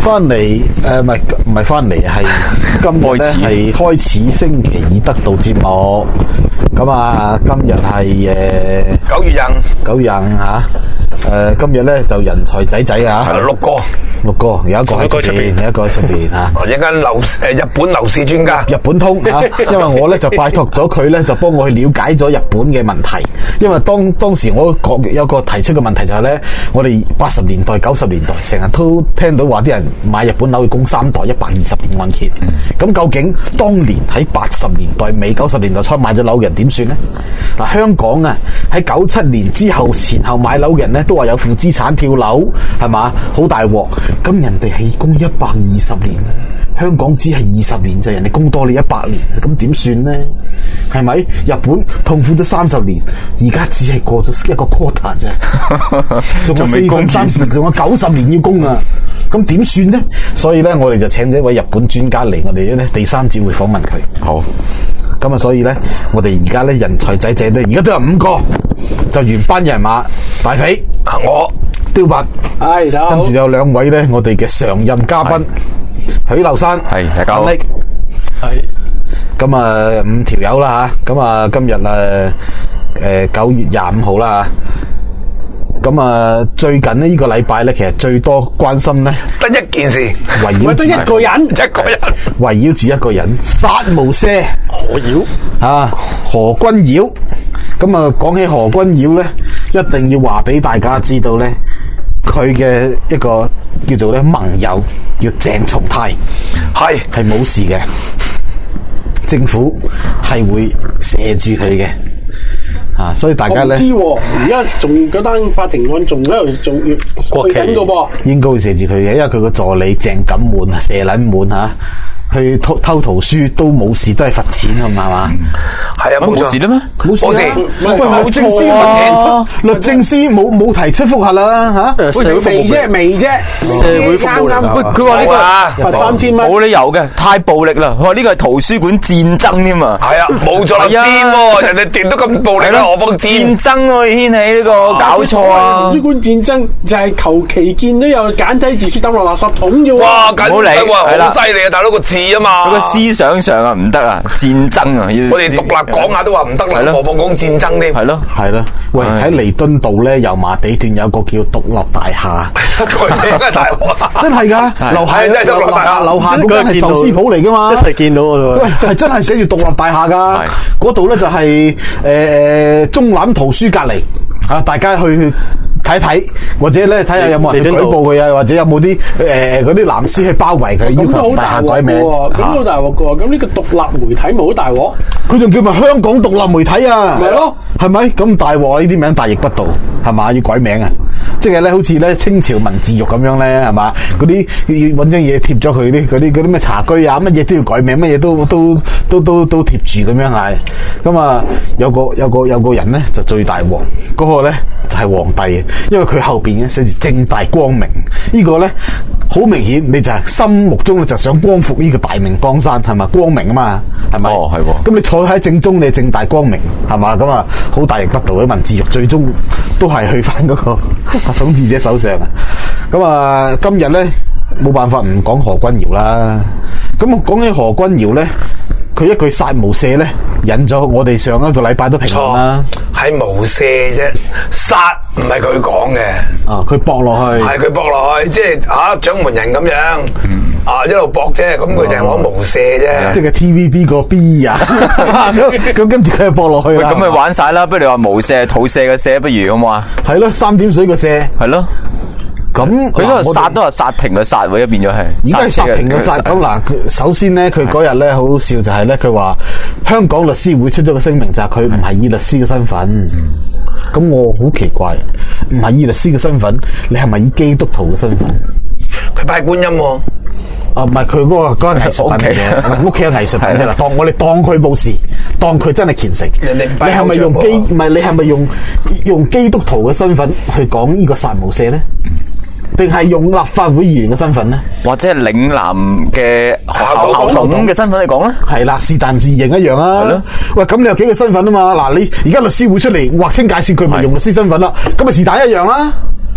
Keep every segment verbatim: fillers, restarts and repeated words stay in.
翻嚟誒，唔係唔係翻嚟，係今日咧係開始星期二得到節目。咁啊，今日係誒九月廿九月廿五吓。誒，今日咧就人才仔仔啊， 六個六個，有一個喺出邊，有一個喺出邊吓。 哦，一間樓誒日本樓市專家， 日本通吓，因為我咧就拜託咗佢咧，就幫我去了解咗日本嘅問題。因為當當時我講有個提出嘅問題就係咧，我哋八十年代、九十年代成日都聽到話啲人買日本樓要供三代一百二十年按揭。咁究竟當年喺八十年代尾、九十年代初買咗樓嘅人點算呢？嗱，香港啊喺九七年之後前後買樓嘅人咧，都話有負資產跳樓，係嘛？好大鑊。咁人哋起供一百二十年，香港只係二十年就人哋供多你一百年，咁點算呢？係咪？日本痛苦咗三十年，而家只係過咗一個 quarter 啫，仲有四分三十，仲有九十年要供啊！咁點算呢？所以咧，我哋就請咗一位日本專家嚟我哋咧第三節會訪問佢。 好。 咁啊，所以咧，我哋而家咧人才仔仔咧，而家都有五個，就原班人馬，大肥， 啊我， 雕伯， 係， 跟住有兩位咧，我哋嘅常任嘉賓，許留山， 係大家好， 係，咁啊五條友啦吓，咁啊今日誒誒九月廿五號啦吓，咁啊最近呢呢個禮拜咧，其實最多關心咧， 得一件事， 圍繞得一個人， 一個人， 圍繞住一個人，殺無赦， 何妖啊何君堯。咁啊，講起何君堯咧，一定要話俾大家知道咧，佢嘅一個叫做咧盟友叫鄭松泰， 係係冇事嘅，政府係會射住佢嘅，啊，所以大家咧， 我唔知喎，而家仲嗰單法庭案仲喺度，仲要國去緊噶噃， 應該會射住佢嘅，因為佢個助理鄭錦滿啊，射撚滿吓。去偷偷圖書都冇事，都係罰錢係嘛？ 係啊，冇冇事啦咩？ 冇事啊！喂，律政司冇律政司冇冇提出覆核啦吓？ 社會未啫，未啫， 社會服務嚟㗎。喂，佢話呢個罰三千蚊， 冇理由嘅，太暴力啦！佢話呢個係圖書館戰爭添嘛？ 係啊，冇錯啦，癲喎，人哋斷都咁暴力啦，何況戰爭喎，掀起呢個搞錯啊！ 圖書館戰爭就係求其見到有簡體字書抌落垃圾桶啫喎！ 哇，緊唔好理係啦好犀利啊！大佬個字啊嘛， 佢個思想上啊唔得啊，戰爭啊，要我哋獨立講下都話唔得啦，何況講戰爭添？ 係咯， 係咯。喂，喺彌敦道咧油麻地段有個叫獨立大廈， 佢大鑊， 真係噶，樓下真係獨立大廈， 樓下嗰間係壽司鋪嚟噶嘛， 一齊見到喎。 喂，係真係寫住獨立大廈噶，嗰度咧就係誒誒中覽圖書隔籬啊，大家去睇睇，或者咧睇下有冇人去舉報佢啊，或者有冇啲誒嗰啲藍絲去包圍佢，要求大廈改名。 咁好大鑊噶喎！咁呢個獨立媒體咪好大鑊？ 佢仲叫埋香港獨立媒體啊？ 咪咯， 係咪？咁大鑊呢啲名大逆不道，係嘛？要改名啊！即係咧，好似咧清朝文字獄咁樣咧，係嘛？嗰啲要搵張嘢貼咗佢啲嗰啲嗰啲咩茶居啊，乜嘢都要改名，乜嘢都都都都都貼住咁樣係。咁啊，有個有個有個人咧就最大鑊，嗰、嗰個咧就係、係、皇帝，因為佢後邊咧寫住正大光明，呢個、呢個咧好明顯，你就係心目中咧就想光復呢個大明江山，係咪？光明啊嘛，係咪？ 哦，係喎。 咁你坐喺正中，你正大光明，係嘛？咁啊，好大逆不道嘅文字獄，最終都係去翻嗰個統治者手上啊！咁啊，今日咧冇辦法唔講何君堯啦。咁講起何君堯咧，佢一句殺無赦咧，引咗我哋上一個禮拜都評論啦。 係無赦啫，殺唔係佢講嘅。 啊，佢駁落去，係佢駁落去，即係啊掌門人咁樣，嗯、啊一路駁啫，咁佢就係講無赦啫。 即係 T V B 個 B 啊，咁跟住佢就駁落去啦。 咁咪玩晒啦！不如你話無赦、土赦嘅赦，不如好嘛？ 係咯，三點水嘅赦， 係咯。咁佢嗰個殺都係殺停嘅殺喎，一變咗係。 而家係殺停嘅殺。咁嗱，首先咧，佢嗰日咧好好笑就係咧，佢話香港律師會出咗個聲明，就係佢唔係以律師嘅身份。咁、嗯、我好奇怪，唔係以律師嘅身份，你係咪以基督徒嘅身份？ 佢拜觀音喎。 啊，唔係佢嗰個嗰個藝術品嚟嘅，屋企有藝術品啫啦。當我哋當佢冇事，當佢真係虔誠。你係咪用基？唔係你係咪用用基督徒嘅身份去講呢個殺無赦咧？定係用立法會議員嘅身份咧？ 或者係嶺南嘅校校董嘅身份嚟講咧？ 係啦，是但是認一樣啊。係咯。喂，咁你有幾個身份啊嘛？嗱，你而家律師會出嚟劃清界線，佢咪用律師身份啦？咁咪是但一樣啦。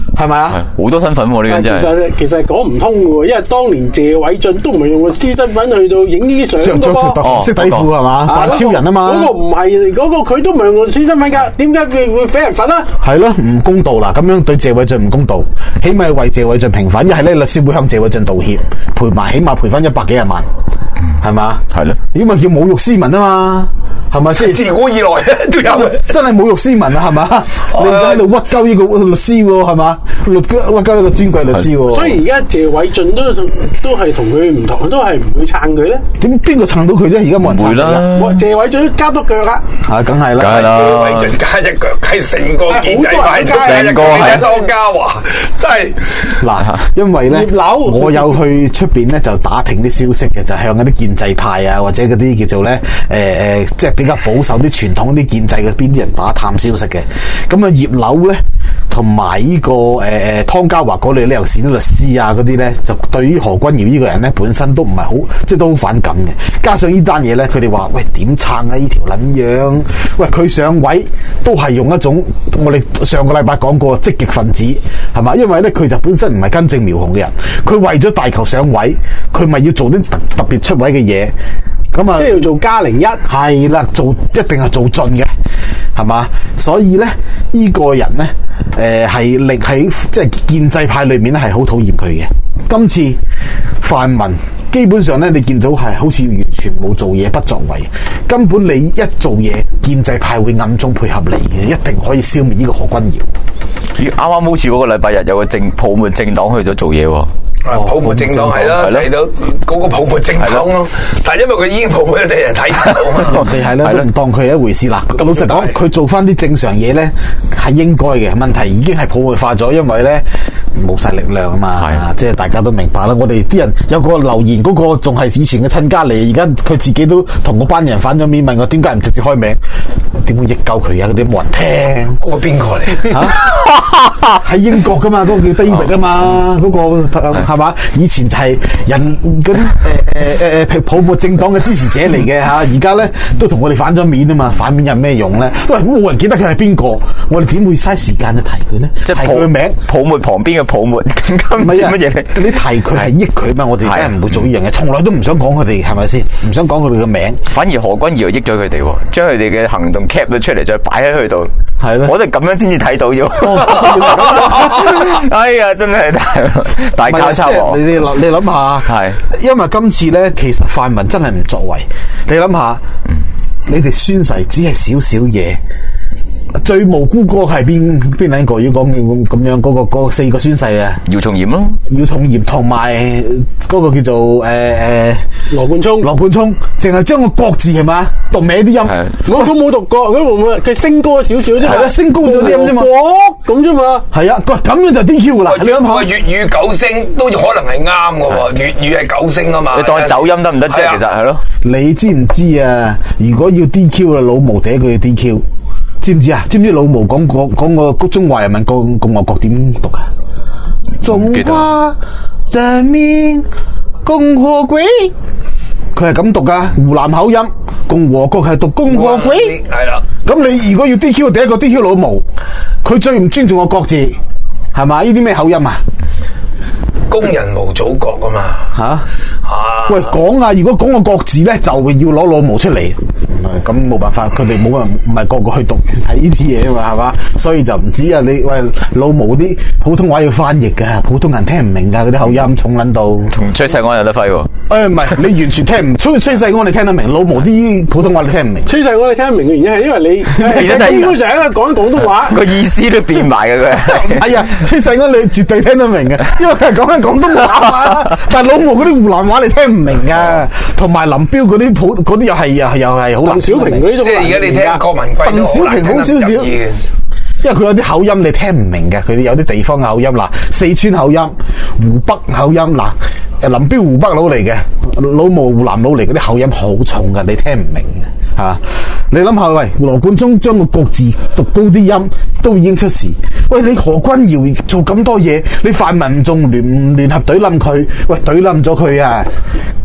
係咪啊？ 好多身份喎，呢個真係。 其實其實係講唔通嘅喎，因為當年謝偉俊都唔係用個私身份去到影呢啲相着着條嘅噃。 紅色底褲係嘛，扮超人啊嘛。 嗰個唔係，嗰個佢都唔係用個私身份㗎，點解會會俾人罰啊？ 係咯，唔公道啦！咁樣對謝偉俊唔公道，起碼為謝偉俊平反。一係咧，律師會向謝偉俊道歉，賠埋起碼賠翻一百幾廿萬，係嘛？ 係咯， 因為叫侮辱斯文啊嘛，係咪先？ 自古以來都有。 真係侮辱斯文啊，係嘛？你而家喺度屈鳩呢個律師喎，係嘛？屈屈鳩一個尊貴律師喎。 所以而家謝偉俊都都係同佢唔同，都係唔會撐佢咧。 點邊個撐到佢啫？而家冇人撐佢啦。 哇！謝偉俊加多腳啦， 係梗係啦， 梗係啦。 謝偉俊加一腳，係成個建制派成個係湯家華，真係嗱，因為咧，我有去出邊咧就打聽啲消息嘅，就向嗰啲建制派啊，或者嗰啲叫做咧誒誒，即係比較保守啲傳統啲建制嘅邊啲人打探消息嘅。咁啊，葉劉咧同埋呢個誒誒湯家華嗰類咧，尤其是啲律師啊嗰啲咧，就對於何君堯呢個人咧本身都唔係好，即係都好反感嘅。加上呢單嘢咧，佢哋話喂點撐啊呢條撚樣？喂佢上位都係用一種我哋上個禮拜講過積極分子係嘛？因為咧佢就本身唔係根正苗紅嘅人，佢為咗大球上位，佢咪要做啲特特別出位嘅嘢。咁啊， 即係要做加零一， 係啦，做一定係做盡嘅，係嘛？所以咧，呢、這個人咧，誒係令喺即係建制派裏面咧係好討厭佢嘅。今次泛民基本上咧，你見到係好似完全冇做嘢，不作為，根本你一做嘢，建制派會暗中配合你嘅，一定可以消滅呢個何君堯。 咦，啱啱好似嗰個禮拜日有個政泡沫政黨去咗做嘢喎。 泡沫政黨係啦，睇到嗰個泡沫政黨咯。但係因為佢已經泡沫咗，人睇唔到。 人哋係咧都唔當佢係一回事啦。老實講，佢做翻啲正常嘢咧係應該嘅。問題已經係泡沫化咗，因為咧冇晒力量啊嘛。即係大家都明白啦。我哋啲人有個留言，嗰個仲係以前嘅親家嚟，而家佢自己都同嗰班人反咗面，問我點解唔直接開名？點會益鳩佢啊？嗰啲冇人聽。 嗰個邊個嚟？ 嚇，喺英國噶嘛，嗰、嗰個叫 David 啊嘛，嗰、嗰個係嘛？以前就係人嗰啲誒誒誒誒泡沫政黨嘅支持者嚟嘅嚇，而家咧都同我哋反咗面啊嘛，反面有咩用咧？喂，冇人記得佢係邊個，我哋點會嘥時間去提佢咧？ 即係提佢嘅名， 泡沫旁邊嘅泡沫，更加唔知乜嘢咧？ 你提佢係益佢嘛？我哋梗係唔會做呢樣嘢，從來都唔想講佢哋係咪先？唔想講佢哋嘅名。反而何君堯益咗佢哋，將佢哋嘅行動 cap 咗出嚟，再擺喺佢度。 係咯， 我哋咁樣先至睇到啫。哎呀，真係大大交叉喎！ 你你諗你諗下，係因為今次咧，其實泛民真係唔作為。你諗下，嗯、你哋宣誓只係少少嘢，最無辜嗰個係邊邊兩個？要講咁樣嗰、嗰個、嗰個四個宣誓啊， 姚松炎咯， 姚松炎同埋嗰個叫做誒誒羅冠聰， 羅冠聰淨係將個國字係嘛讀歪啲音， 我佢冇讀過，佢會唔會佢升高少少啫？ 係啦，升高咗啲音啫嘛， 國咁啫嘛。 係啊，咁樣就 D Q 啦。 你諗下粵語九聲都可能係啱嘅喎，粵語係九聲啊嘛。 你當走音得唔得啫？其實係咯。 你知唔知啊？如果要 D Q 啦，老毛第一句要 D Q。知唔知啊？知唔知老毛講個講個中華人民共共和國點讀啊？中華人民共和國，佢係咁讀噶，湖南口音。共和國係讀共和國， 係啦。 咁你如果要 D Q， 第一個 D Q 老毛，佢最唔尊重個國字，係嘛？呢啲咩口音啊？ 工人無祖國啊嘛。 吓啊！ 啊喂，講啊！如果講個國字咧，就會要攞老毛出嚟。咁冇辦法，佢哋冇人唔係個個去讀睇呢啲嘢啊嘛，係嘛？所以就唔知啊！你喂老毛啲普通話要翻譯噶，普通人聽唔明噶，嗰啲口音重撚到。 同崔世安有得揮喎。 誒唔係，你完全聽唔崔崔世安你聽得明，老毛啲普通話你聽唔明。 崔世安你聽得明嘅原因係因為你基本上喺度講廣東話， 個意思都變埋嘅佢。 哎呀，崔世安你絕對聽得明嘅，因為佢係講緊廣東話嘛。但係老毛嗰啲湖南話你聽唔明噶，同埋林彪嗰啲普嗰啲又係又又係好難。 鄧小平嗰啲即係而家你聽郭文貴， 鄧小平好少少，因為佢有啲口音你聽唔明嘅，佢哋有啲地方口音嗱，四川口音、湖北口音嗱，誒林彪湖北佬嚟嘅，老毛湖南佬嚟，嗰啲口音好重嘅，你聽唔明嘅吓。你諗下，喂，羅冠聰將個國字讀高啲音都已經出事，喂，你何君堯做咁多嘢，你泛民唔仲聯聯合懟冧佢，喂，懟冧咗佢啊！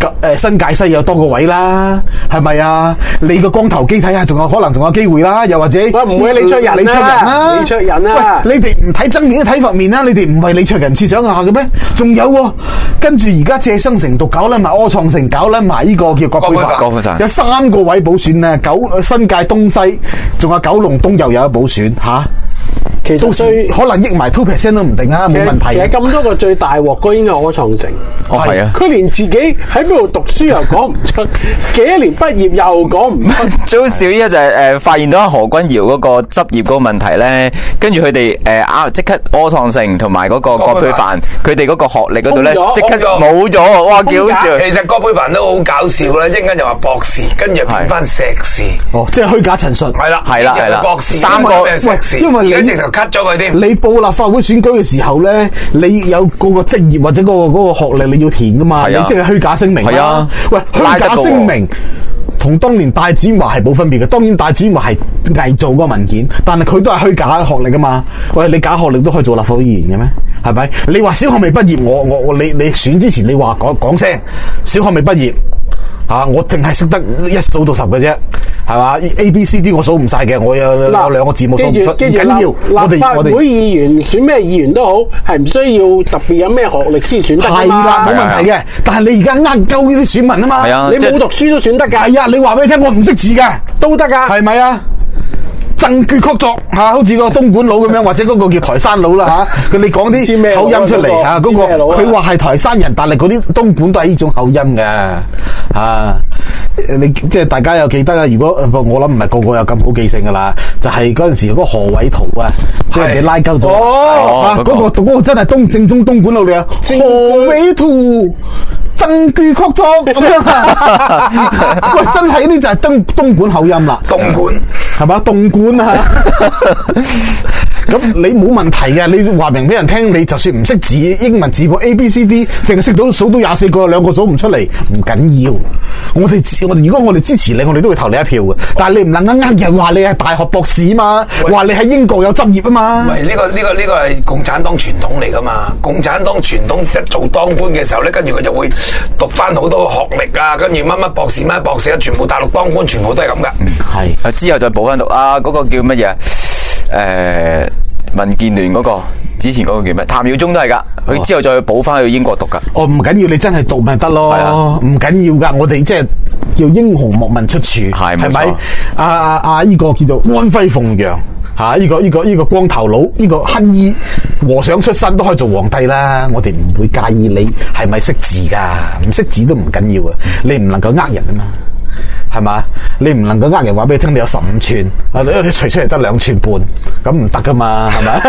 誒新界西有多個位啦，係咪啊？你個光頭機睇下，仲有可能仲有機會啦，又或者喂唔會李卓人李卓人啦， 李卓人啊！ 喂，你哋唔睇正面都睇側面啦，你哋唔係李卓人設想下嘅咩？仲有喎，跟住而家謝生成讀搞撚埋柯創盛，搞撚埋呢個叫葛珮帆，有三個位補選咧，九新界東西，仲有九龍東又有一補選嚇。 其實到時可能益埋 two percent 都唔定啊，冇問題。 其實咁多個最大鑊嗰應該係柯創盛。 哦，係啊， 佢連自己喺邊度讀書又講唔出，幾多年畢業又講唔出。 最好笑依家就係誒發現到何君堯嗰個執業嗰個問題咧，跟住佢哋誒啊即刻柯創盛同埋嗰個葛珮帆，佢哋嗰個學歷嗰度咧即刻冇咗，哇幾好笑！ 其實葛珮帆都好搞笑啦，一陣間就話博士，跟住變翻碩士。 哦，即係虛假陳述。 係啦， 係啦，係啦， 博士三個碩士， 因為你直頭 cut 咗佢添。 你報立法會選舉嘅時候咧，你有嗰個職業或者嗰個嗰個學歷你要填噶嘛？你即係虛假聲明啦。喂，虛假聲明同當年戴展華係冇分別嘅。當然戴展華係偽造嗰個文件，但係佢都係虛假學歷噶嘛。喂，你假學歷都可以做立法會議員嘅咩？係咪？你話小學未畢業，我我我你你選之前你話講講聲小學未畢業。啊！我淨係識得一數到十嘅啫，係嘛 ？A、B、C、D 我數唔晒嘅，我有有兩個字母數唔出，唔緊要。我哋我哋會議員選咩議員都好，係唔需要特別有咩學歷先選得㗎嘛。 係啦，冇問題嘅。但係你而家呃鳩呢啲選民啊嘛， 你冇讀書都選得㗎。 係啊，你話俾你聽，我唔識字㗎， 都得㗎， 係咪啊？正句曲作嚇，好似個東莞佬咁樣，或者嗰個叫台山佬啦嚇，佢你講啲口音出嚟嚇，嗰個佢話係台山人，但係嗰啲東莞都係呢種口音嘅嚇。你即係大家有記得啊？如果我諗唔係個個有咁好記性噶啦，就係嗰陣時嗰個何偉圖啊，俾人哋拉鳩咗。哦，嗰個嗰個真係東正宗東莞佬嚟啊！何偉圖正句曲作咁樣啊！喂，真係呢就係東東莞口音啦。 東莞係嘛？東莞啊！咁你冇問題嘅，你話明俾人聽，你就算唔識字，英文字母 A B C D，淨係識到數到廿四個，兩個數唔出嚟，唔緊要。我哋我哋如果我哋支持你，我哋都會投你一票嘅。但係你唔能夠呃人話你係大學博士嘛，話你喺英國有執業啊嘛。 唔係呢個呢個呢個係共產黨傳統嚟噶嘛？共產黨傳統一做當官嘅時候咧，跟住佢就會讀翻好多學歷啊，跟住乜乜博士乜博士啊，全部大陸當官全部都係咁噶。 係之後再補翻讀啊，嗰、那個叫乜嘢？誒、呃，民建聯嗰、那個之前嗰個叫咩？譚耀宗都係噶，佢、哦、之後再補翻去英國讀噶。 哦，唔緊要，你真係讀咪得咯，唔緊要噶。我哋即係叫英雄莫問出處，係咪？啊啊啊！呢、這個叫做安徽鳳陽吓，呢、啊這個呢、這個呢、這個光頭佬，呢、這個乞衣和尚出身都可以做皇帝啦。我哋唔會介意你係咪識字噶，唔識字都唔緊要啊。你唔能夠呃人啊嘛。係嘛？你唔能夠呃人話俾你聽，你有十五寸，啊你除出嚟得兩寸半，咁唔得噶嘛？係咪？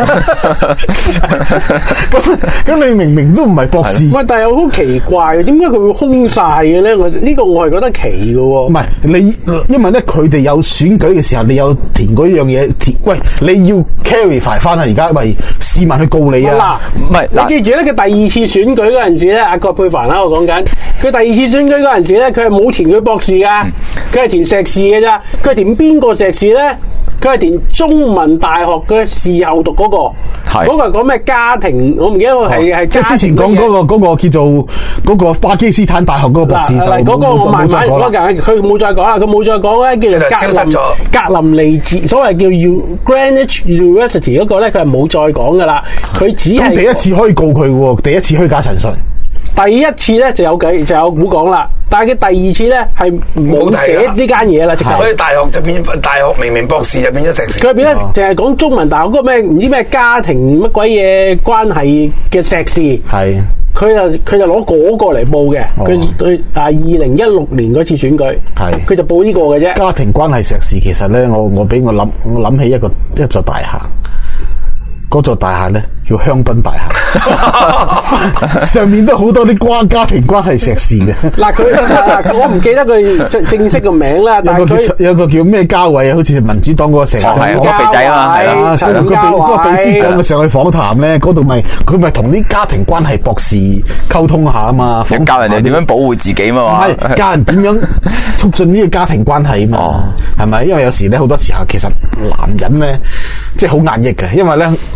咁咁你明明都唔係博士， 喂，但係好奇怪嘅，點解佢會空晒嘅咧？我呢個我係覺得奇嘅喎。 唔係你，因為咧佢哋有選舉嘅時候，你有填嗰樣嘢填。喂，你要 carry 翻翻啊！而家喂市民去告你啊！ 嗱，唔係你記住咧，佢第二次選舉嗰陣時咧，阿葛珮帆啦，我講緊佢第二次選舉嗰陣時咧，佢係冇填佢博士噶。佢係填碩士嘅咋？佢係填邊個碩士咧？佢係填中文大學嘅事後讀嗰、那個，嗰、那個係講咩家庭？我唔記得個係係。即係之前講嗰、那個嗰、那個叫做嗰個巴基斯坦大學嗰個博士就冇冇再講啦。佢冇再講啦，佢冇再講咧，叫做格林格林尼治，所謂叫 U Greenwich University 嗰個咧，佢係冇再講噶啦。佢只係第一次可以告佢喎，第一次虛假陳述。第一次咧就有計就有估講啦，但係佢第二次咧係冇寫呢間嘢啦， 所以大學就變咗大學明明博士就變咗碩士。 佢變咧淨係講中文大學嗰個咩唔知咩家庭乜鬼嘢關係嘅碩士。係。佢就佢就攞嗰個嚟報嘅，佢對啊二零一六年嗰次選舉，係佢就報呢個嘅啫。家庭關係碩士其實咧，我我俾我諗我諗起一個一座大廈。嗰座大廈咧叫香檳大廈，上面都好多啲關家庭關係碩士嘅。嗱佢，我唔記得佢正正式個名啦。但係佢有個叫咩家偉啊，好似民主黨嗰個成個肥仔啊嘛，係啦。嗰個嗰個秘書長佢上去訪談咧，嗰度咪佢咪同啲家庭關係博士溝通下啊嘛， 教人哋點樣保護自己嘛， 係教人點樣促進呢個家庭關係啊嘛，係咪？因為有時咧好多時候其實男人咧即係好壓抑嘅，因為咧。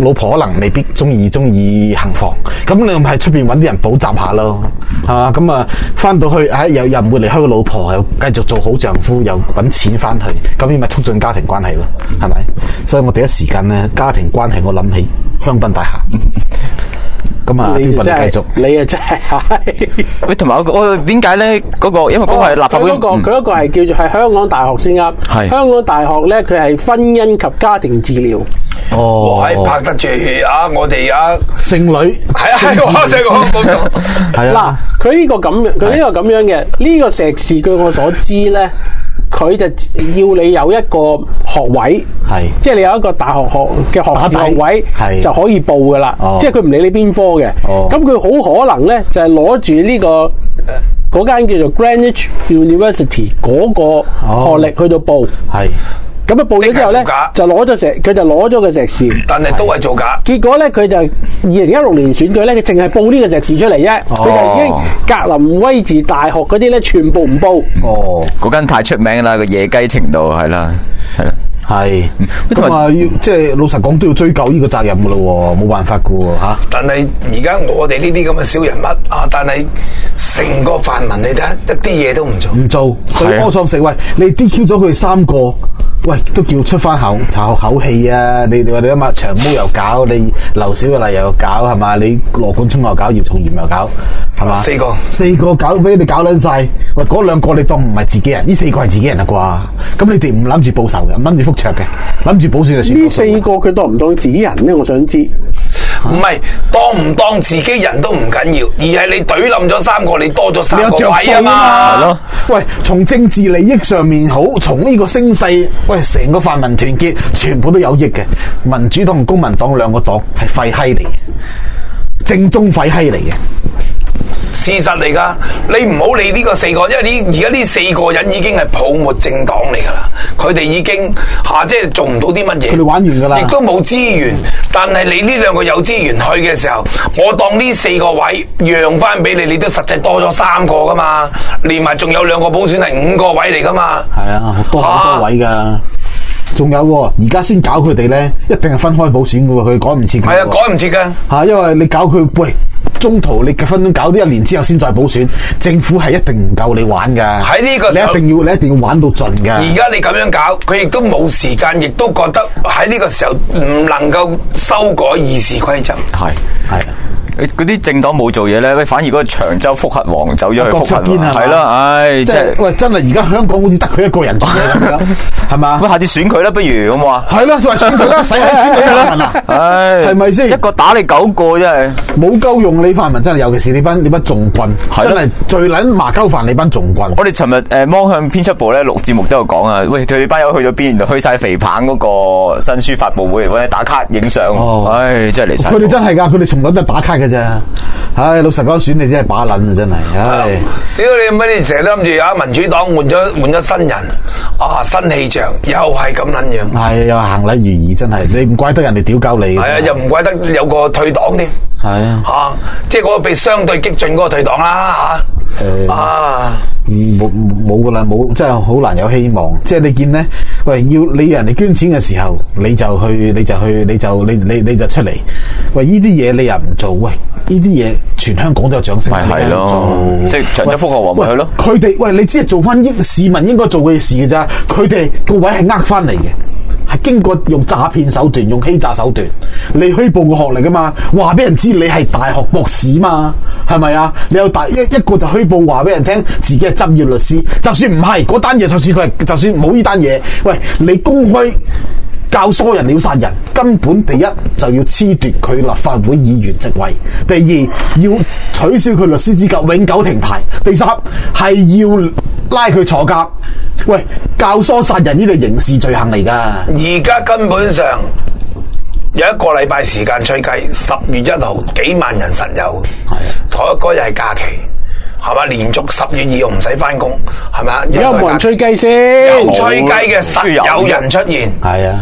老婆可能未必中意中意行房，咁你咪喺出邊揾啲人補習下咯，係嘛？咁啊翻到去唉又又唔會離開個老婆，又繼續做好丈夫，又揾錢翻去，咁呢咪促進家庭關係咯，係咪？所以我第一時間咧家庭關係，我諗起香檳大廈。咁啊， 你真係繼續， 你啊真係。 喂，同埋我我點解咧？嗰個因為嗰個係立法會， 佢嗰個佢嗰個係叫做係香港大學先啱。 係香港大學咧，佢係婚姻及家庭治療。 哦， 喺拍得住啊！我哋啊， 聖女係啊，係我成個冇錯。 係嗱啊，， 佢呢個咁樣，佢呢個咁樣嘅呢個碩士，據我所知咧，佢就要你有一個學位， 係即係你有一個大學學嘅學士學位係就可以報噶啦。 哦即係佢唔理你邊科嘅。 哦咁佢好可能咧就係攞住呢個嗰間叫做 Greenwich University 嗰個學歷去到報。 係咁啊報咗之後咧即係做假， 就攞咗碩，佢就攞咗個碩士。 但係都係做假。 結果咧，佢就二零一六年選舉咧，佢淨係報呢個碩士出嚟啫。佢、就已經格林威治大學嗰啲咧，全部唔報。 哦。 嗰間太出名啦，個野雞程度係啦，係啦。 係，咁啊，要即係老實講都要追究呢個責任噶咯，冇辦法噶喎吓。 但係而家我哋呢啲咁嘅小人物啊，但係成個泛民你睇下，一啲嘢都唔做。 唔做，對柯創盛，喂，你 D Q 咗佢哋三個，喂，都叫出翻口炒口氣啊！你你話你諗下，長毛又搞，你劉小麗又搞係嘛？你羅冠聰又搞，葉松炎又搞，係嘛？ 四個四個搞俾你搞撚晒，喂，嗰兩個你當唔係自己人，呢四個係自己人啦啩？咁你哋唔諗住報仇嘅，唔諗住復卓嘅，諗住補選就算。 呢四個佢當唔當自己人咧？我想知。 唔係當唔當自己人都唔緊要，而係你懟冧咗三個，你多咗三個位啊嘛。 係咯。 喂，從政治利益上面好，從呢個聲勢，喂，成個泛民團結全部都有益嘅。民主黨同公民黨兩個黨係廢閪嚟嘅，正宗廢閪嚟嘅。 事實嚟噶，你唔好理呢個四個，因為呢而家呢四個人已經係泡沫政黨嚟噶啦，佢哋已經吓、啊、即係做唔到啲乜嘢， 佢哋玩完噶啦， 亦都冇資源。但係你呢兩個有資源去嘅時候，我當呢四個位讓翻俾你，你都實際多咗三個噶嘛，連埋仲有兩個補選係五個位嚟噶嘛。 係啊，多好多位噶。仲有喎，而家先搞佢哋咧，一定係分開補選噶喎，佢趕唔切。 係啊，趕唔切噶。 吓，因為你搞佢喂。中途你分分搞啲一年之後先再補選，政府係一定唔夠你玩噶。 喺呢個時候你一定要你一定要玩到盡噶。 而家你咁樣搞，佢亦都冇時間，亦都覺得喺呢個時候唔能夠修改議事規則。 係係。 嗰啲政黨冇做嘢咧，喂，反而嗰個長洲覆核王走咗去覆核，係咯，唉， 即係喂，真係而家香港好似得佢一個人做嘢咁樣，係嘛？ 喂，下次選佢啦，不如好唔好啊？ 係啦，喂，選佢啦，使喺選你泛民啊？ 唉， 係咪先？ 一個打你九個真係冇夠用你泛民真係，尤其是你班你班眾棍，真係最撚麻鳩煩你班眾棍。 我哋尋日誒芒向編輯部咧錄節目都有講啊，喂，佢哋班友去咗邊？原來去晒肥棒嗰個新書發佈會，或者打卡影相，唉，真係嚟晒。 佢哋真係㗎，佢哋從來都係打卡嘅啫。唉，老實講，選你真係把撚啊，真係，唉！ 屌你乜？你成日都諗住啊，民主黨換咗換咗新人，啊新氣象，又係咁撚樣。 係又行禮如儀，真係你唔怪得人哋屌鳩你。 係啊，又唔怪得有個退黨添。 係啊， 嚇，即係嗰個被相對激進嗰個退黨啦嚇。啊， 冇冇噶啦，冇真係好難有希望。即係你見咧，喂，要你人哋捐錢嘅時候，你就去，你就去，你就你你你就出嚟。喂，呢啲嘢你又唔做，喂，呢啲嘢全香港都有掌聲。 咪係咯，即係長洲覆核王咪去咯。 佢哋喂，你只係做翻應市民應該做嘅事嘅咋，佢哋個位係呃翻嚟嘅。係經過用詐騙手段、用欺詐手段，你虛報個學歷噶嘛？話俾人知你係大學博士嘛？係咪啊？你有大一一個就虛報話俾人聽自己係執業律師，就算唔係嗰單嘢，就算佢係，就算冇呢單嘢，喂，你公開教唆人了殺人，根本第一就要褫奪佢立法會議員職位，第二要取消佢律師資格，永久停牌，第三係要拉佢坐監。喂，教唆殺人呢個刑事罪行嚟噶。 而家根本上有一個禮拜時間吹雞，十月一號幾萬人實有，係啊，嗰日係假期，係嘛？連續十月二號唔使翻工，係咪啊？ 有冇人吹雞先？ 有吹雞嘅實有人出現， 係啊。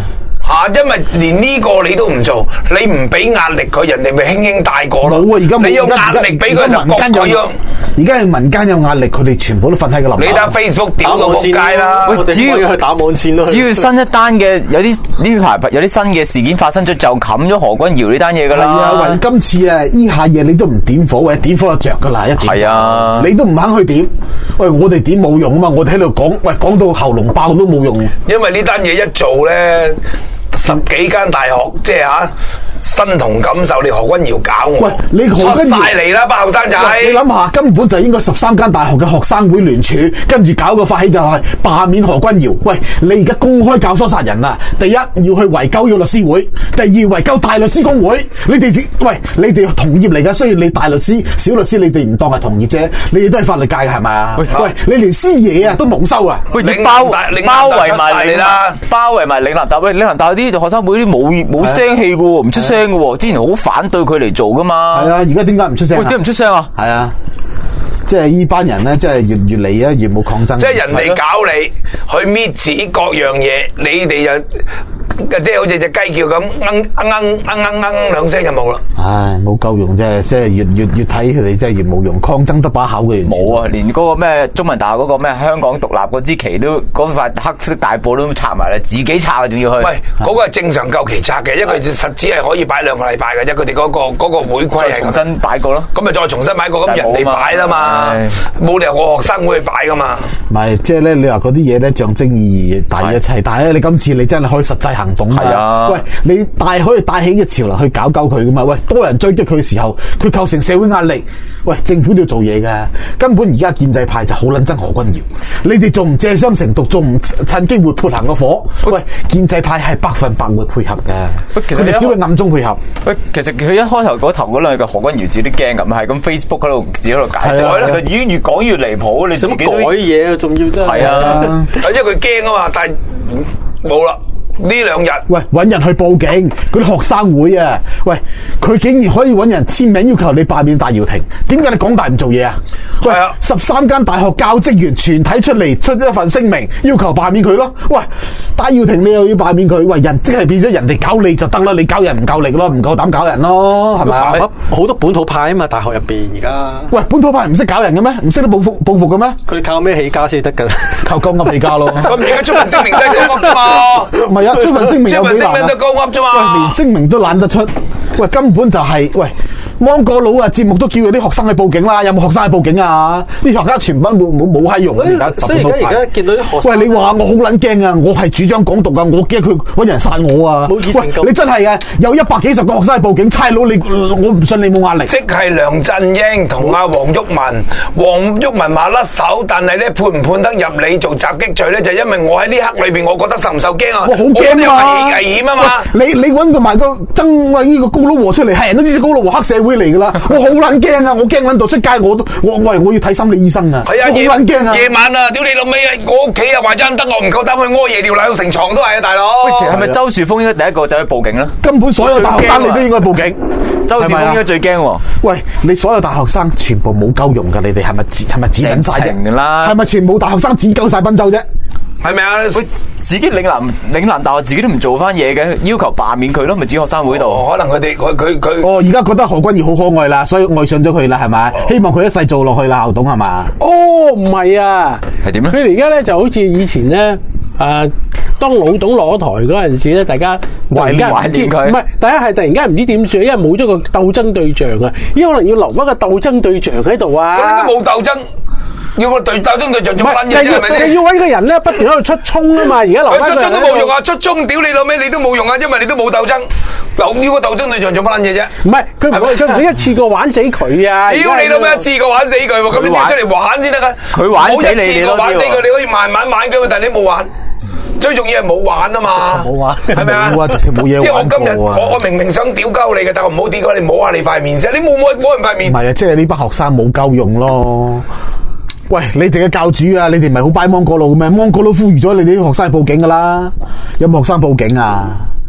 吓，因為連呢個你都唔做，你唔俾壓力佢，人哋咪輕輕帶過咯。 冇啊，而家冇你有壓力俾佢就民間有焗佢咯。 而家係民間有壓力，佢哋全部都瞓喺個樓。 你睇 Facebook 屌到仆街啦！ 我哋只要可以去打網戰咯。 只要新一單嘅有啲呢排有啲新嘅事件發生咗，就冚咗何君堯呢單嘢噶啦。 係啊，喂，今次啊，呢下嘢你都唔點火，喂，點火就着噶啦，一點。 係啊， 你都唔肯去點，喂，我哋點冇用啊嘛，我哋喺度講，喂，講到喉嚨爆都冇用。 因為呢單嘢一做咧，十幾間大學即係吓。身同感受，你何君堯搞我？ 喂，你何君堯出晒嚟啦，班後生仔！ 你諗下，根本就應該十三間大學嘅學生會聯署，跟住搞個發起就係罷免何君堯。喂，你而家公開教唆殺人啊！第一要去圍毆要律師會，第二圍毆大律師公會。你哋喂，你哋同業嚟噶，雖然你大律師、小律師，你哋唔當係同業啫，你哋都係法律界嘅係咪啊？喂，喂，你連師爺啊都蒙羞啊！ 喂，你包包圍埋你啦，包圍埋嶺南大，喂，嶺南大啲學生會啲冇冇聲氣嘅喎，唔出聲。之前好反對佢嚟做噶嘛？ 係啊，而家點解唔出聲？ 喂，點解唔出聲啊？ 係啊，即係呢班人咧，即係越越嚟啊，越冇抗爭。 即係人哋搞你，去搣紙各樣嘢，你哋就即係好似隻雞叫咁，嘭嘭嘭嘭嘭兩聲就冇啦。 唉，冇夠用啫，即係越越越睇佢哋，真係越冇用，抗爭得把口嘅。 冇啊，連嗰個咩中文大學嗰個咩香港獨立嗰支旗都嗰塊黑色大布都拆埋啦，自己拆啊，仲要去。 喂，嗰個係正常夠期拆嘅，因為實質係可以擺兩個禮拜嘅啫。佢哋嗰個嗰個會規係重新擺過咯。 咁咪再重新擺過，咁人哋擺啦嘛，冇理由個學生會去擺噶嘛。 唔係，即係咧，你話嗰啲嘢咧，象徵意義大於一切，但係咧，你今次你真係可以實際行動啊！ 係啊， 喂，你帶可以帶起嘅潮流去搞搞佢噶嘛？喂，多人追擊佢嘅時候，佢構成社會壓力。喂，政府都要做嘢噶。根本而家建制派就好撚憎何君堯，你哋仲唔借商成毒，仲唔趁機會潑行個火？喂，建制派係百分百會配合嘅，佢哋只會暗中配合。 喂，其實佢一開頭嗰頭嗰兩個何君堯自己都驚咁，係咁 Facebook 嗰度自己喺度解釋咧，已經越講越離譜，你自己都改嘢啊，仲要真係。 係啊， 因為佢驚啊嘛，但係冇啦。呢兩日， 喂，揾人去報警，嗰啲學生會啊，喂，佢竟然可以揾人簽名要求你罷免戴耀廷，點解你港大唔做嘢啊？喂，十三間大學教職員全體出嚟出一份聲明，要求罷免佢咯。喂，戴耀廷你又要罷免佢，喂，人即係變咗人哋搞你就得啦，你搞人唔夠力咯，唔夠膽搞人咯，係咪啊？ 好多本土派啊嘛，大學入邊而家。 喂，本土派唔識搞人嘅咩？唔識得報復報復嘅咩？ 佢哋靠咩起家先得㗎？ 靠高噏起家咯。 咁而家出份聲明都係高噏啫嘛。 唔係啊，出份聲明有幾難啊？ 出份聲明都高噏啫嘛。 喂，連聲明都懶得出，喂，根本就係、是、喂。芒果佬啊！節目都叫佢啲學生去報警啦，有冇學生去報警啊？啲學生全部冇冇冇閪用啊！而家所以而家而家見到啲學生， 喂，你話我好撚驚啊！我係主張港獨啊！我驚佢揾人殺我啊！ 冇以前咁， 你真係啊！有一百幾十個學生去報警，差佬你我唔信你冇壓力。 即係梁振英同阿黃毓民，黃毓民話甩手，但係咧判唔判得入你做襲擊罪咧？就因為我喺呢刻裏邊，我覺得受唔受驚啊？ 我好驚啊！ 危險啊嘛！ 你你揾個埋個曾喂呢個高佬和出嚟，係人都知高佬和黑社會嚟噶啦！我好撚驚啊！我驚撚到出街，我都我我我要睇心理醫生啊！ 係啊， 我好撚驚啊！ 夜晚啊，屌你老味啊！我屋企又壞咗盞燈，我唔夠膽去屙夜尿瀨到成床都係啊，大佬！ 係咪周樹峰應該第一個走去報警咧？ 根本所有大學生你都應該報警。 周樹峰應該最驚喎。 喂，你所有大學生全部冇夠用噶，你哋係咪係咪剪緊晒啫？ 啦， 係咪全部大學生剪鳩晒賓州啫？ 係咪啊？ 自己嶺南嶺南大學自己都唔做翻嘢嘅，要求罷免佢咯，咪指學生會度、 哦。可能佢哋佢佢佢。 哦，而家覺得何君堯好可愛啦，所以愛上咗佢啦，係咪？哦、希望佢一世做落去啦，校董係嘛？ 哦，唔係啊， 係點咧？ 佢哋而家咧就好似以前咧，誒、呃，當老董攞台嗰陣時咧，大家懷懷念佢， 唔係，大家係突然間唔知點算，因為冇咗個鬥爭對象啊，依家可能要留翻個鬥爭對象喺度啊。 咁你都冇鬥爭。要個對鬥爭對象做乜嘢啫？係咪先？ 你要揾個人咧，不斷喺度出衝啊嘛！而家留翻出衝都冇用啊！出衝屌你老味，你都冇用啊！因為你都冇鬥爭，留要個鬥爭對象做乜撚嘢啫？ 唔係佢唔會，佢唔會一次過玩死佢啊！ 屌你老味，一次過玩死佢喎！咁你出嚟玩先得噶。 佢玩死你， 冇一次過玩死佢，你可以慢慢玩嘅嘛。但係你冇玩，最重要係冇玩啊嘛。 冇玩， 係咪啊？ 冇啊！直情冇嘢玩過啊！ 即係我今日我我明明想屌鳩你嘅，但係我唔好屌鳩你，摸下你塊面先。你冇摸摸人塊面。 唔係啊！即係呢班學生冇夠用咯。喂，你哋嘅教主啊，你哋唔係好拜芒果佬嘅咩？芒果佬呼籲咗你哋啲學生去報警噶啦，有冇學生報警啊？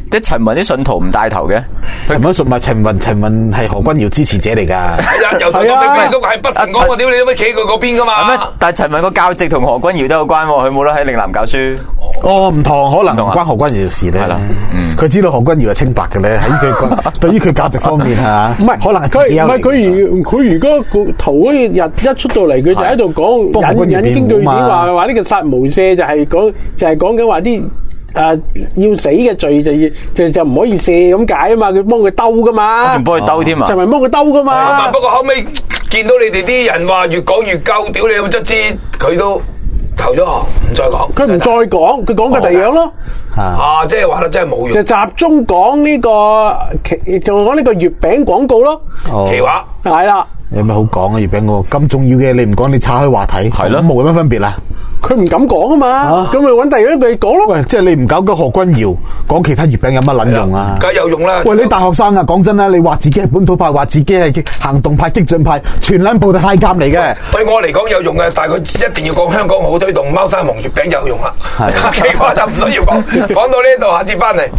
即係陳雲啲信徒唔帶頭嘅。 陳雲屬埋陳雲，陳雲係何君堯支持者嚟㗎。 係啊，由頭到尾都係不停講我屌你都咪企佢嗰邊㗎嘛。 但係陳雲個教籍同何君堯都有關喎，佢冇得喺嶺南教書。 哦，唔同，可能唔關何君堯事咧。係啦，佢知道何君堯係清白嘅咧，喺佢對於佢價值方面係嘛？ 唔係， 可能係自己有。 唔係佢如佢如果個圖嗰日一出到嚟，佢就喺度講引引經據典話嘅話，呢個殺無赦就係講就係講緊話啲。誒、呃，要死嘅罪就要就就唔可以射咁解啊嘛，佢幫佢兜噶嘛， 仲幫佢兜添啊， 就係幫佢兜噶嘛。 不過後尾見到你哋啲人話越講越夠，屌你咁卒之，佢都投咗行，唔再講。佢唔再講，佢講嘅第二樣咯。 啊，即係話咧，真係冇用。 就集中講呢、這個奇，就講呢個月餅廣告咯。 哦、 奇話係啦。 有咩好講啊？月餅廣告咁重要嘅，你唔講，你岔開話題，係咯，冇乜分別啦。 佢唔敢講啊嘛，咁咪揾第二樣嚟講咯。 喂，即係你唔搞嗰何君堯，講其他月餅有乜撚用啊？ 梗係有用啦。喂， 你大學生啊，講真啦，你話自己係本土派，話自己係行動派、激進派，全撚部都太監嚟嘅。 對我嚟講有用嘅，但係佢一定要講香港好推動貓山王月餅有用啦。其他就唔需要講，講到呢度，下次翻嚟。